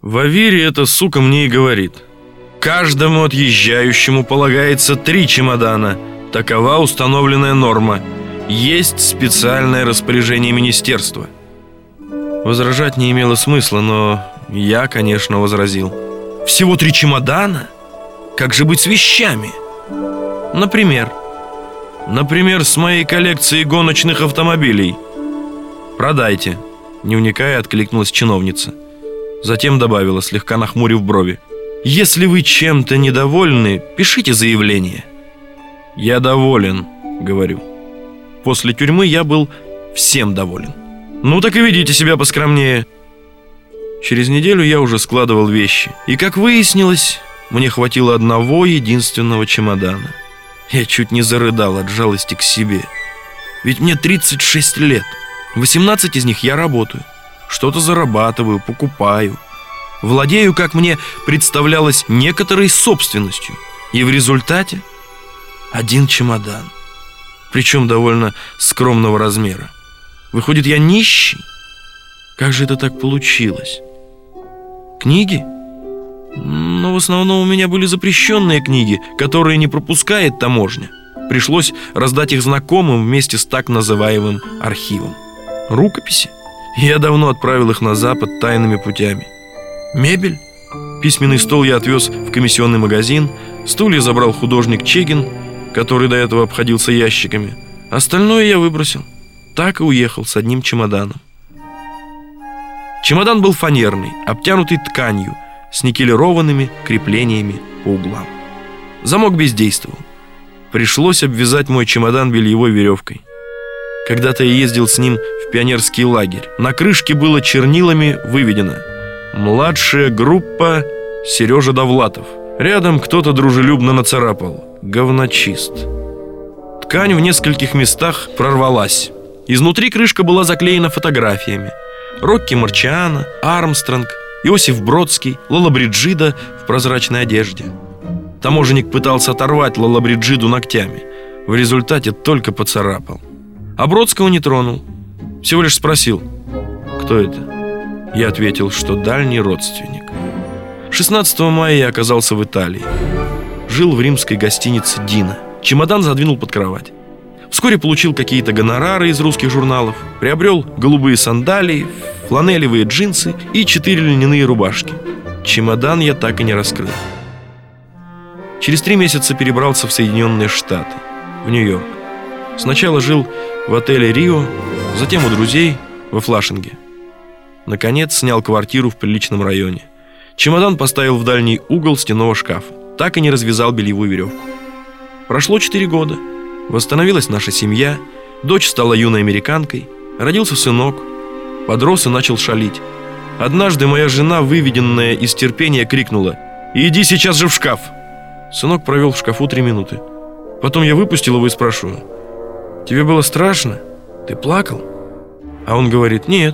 В Авире эта сука мне и говорит: каждому отъезжающему полагается 3 чемодана. Такова установленная норма. Есть специальное распоряжение министерства. Возражать не имело смысла, но я, конечно, возразил. Всего 3 чемодана? Как же быть с вещами? Например, с моей коллекцией гоночных автомобилей. Продайте. Не вникая, откликнулась чиновница. Затем добавила, слегка нахмурив брови: если вы чем-то недовольны, пишите заявление. Я доволен, говорю. После тюрьмы я был всем доволен. Ну так и ведите себя поскромнее. Через неделю я уже складывал вещи. И, как выяснилось, мне хватило одного единственного чемодана. Я чуть не зарыдал от жалости к себе. Ведь мне 36 лет. 18 из них я работаю. Что-то зарабатываю, покупаю. Владею, как мне представлялось, некоторой собственностью. И в результате 1 чемодан. Причем довольно скромного размера. Выходит, я нищий? Как же это так получилось? Книги? Но в основном у меня были запрещенные книги, которые не пропускает таможня. Пришлось раздать их знакомым вместе с так называемым архивом. Рукописи? Я давно отправил их на Запад тайными путями. Мебель? Письменный стол я отвез в комиссионный магазин. Стулья забрал художник Чегин, который до этого обходился ящиками. Остальное я выбросил. Так и уехал с 1 чемоданом. Чемодан был фанерный, обтянутый тканью, с никелированными креплениями по углам. Замок бездействовал. Пришлось обвязать мой чемодан бельевой веревкой. Когда-то я ездил с ним в пионерский лагерь. На крышке было чернилами выведено: младшая группа Сережа Довлатов. Рядом кто-то дружелюбно нацарапал: говночист. Ткань в нескольких местах прорвалась. Изнутри крышка была заклеена фотографиями: Рокки Марчиано, Армстронг, Иосиф Бродский, Лоллабриджида в прозрачной одежде. Таможенник пытался оторвать Лоллабриджиду ногтями. В результате только поцарапал. А Бродского не тронул. Всего лишь спросил: кто это? Я ответил, что дальний родственник. 16 мая я оказался в Италии. Жил в римской гостинице «Дина». Чемодан задвинул под кровать. Вскоре получил какие-то гонорары из русских журналов. Приобрел голубые сандалии, фланелевые джинсы и 4 льняные рубашки. Чемодан я так и не раскрыл. Через 3 месяца перебрался в Соединенные Штаты, в Нью-Йорк. Сначала жил в отеле «Рио», затем у друзей во Флашинге. Наконец снял квартиру в приличном районе. Чемодан поставил в дальний угол стенного шкафа. Так и не развязал бельевую веревку. Прошло 4 года. Восстановилась наша семья. Дочь стала юной американкой. Родился сынок. Подрос и начал шалить. Однажды моя жена, выведенная из терпения, крикнула: «Иди сейчас же в шкаф!» Сынок провел в шкафу 3 минуты. Потом я выпустил его и спрашиваю: «Тебе было страшно? Ты плакал?» А он говорит: «Нет,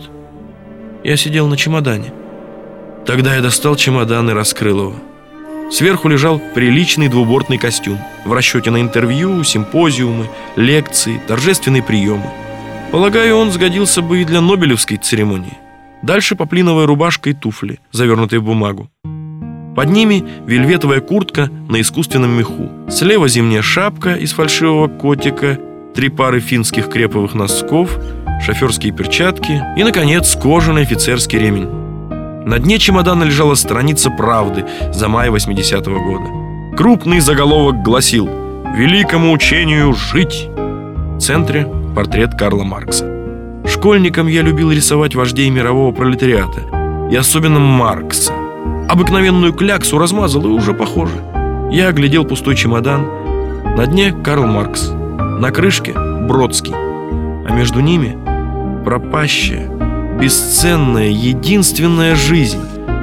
я сидел на чемодане». Тогда я достал чемодан и раскрыл его. Сверху лежал приличный двубортный костюм в расчете на интервью, симпозиумы, лекции, торжественные приемы. Полагаю, он сгодился бы и для Нобелевской церемонии. Дальше поплиновая рубашка и туфли, завернутые в бумагу. Под ними вельветовая куртка на искусственном меху. Слева зимняя шапка из фальшивого котика, 3 пары финских креповых носков, шоферские перчатки и, наконец, кожаный офицерский ремень. На дне чемодана лежала страница «Правды» за май 80-го года. Крупный заголовок гласил: «Великому учению жить!» В центре портрет Карла Маркса. Школьником я любил рисовать вождей мирового пролетариата, и особенно Маркса. Обыкновенную кляксу размазал, и уже похоже. Я оглядел пустой чемодан. На дне Карл Маркс, на крышке Бродский, а между ними пропащая, бесценная, единственная жизнь.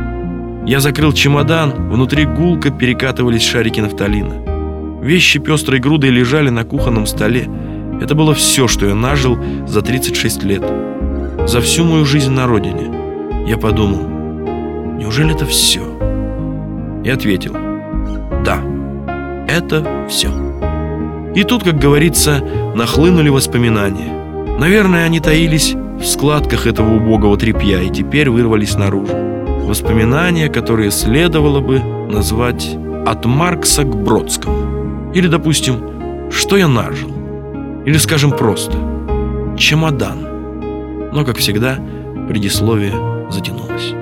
Я закрыл чемодан, внутри гулко перекатывались шарики нафталина. Вещи пестрой грудой лежали на кухонном столе. Это было все, что я нажил за 36 лет. За всю мою жизнь на родине. Я подумал: неужели это все? И ответил: да, это все. И тут, как говорится, нахлынули воспоминания. Наверное, они таились в складках этого убогого тряпья и теперь вырвались наружу. Воспоминания, которые следовало бы назвать «От Маркса к Бродскому». Или, допустим, «Что я нажил?» Или, скажем просто, «Чемодан». Но, как всегда, предисловие затянулось.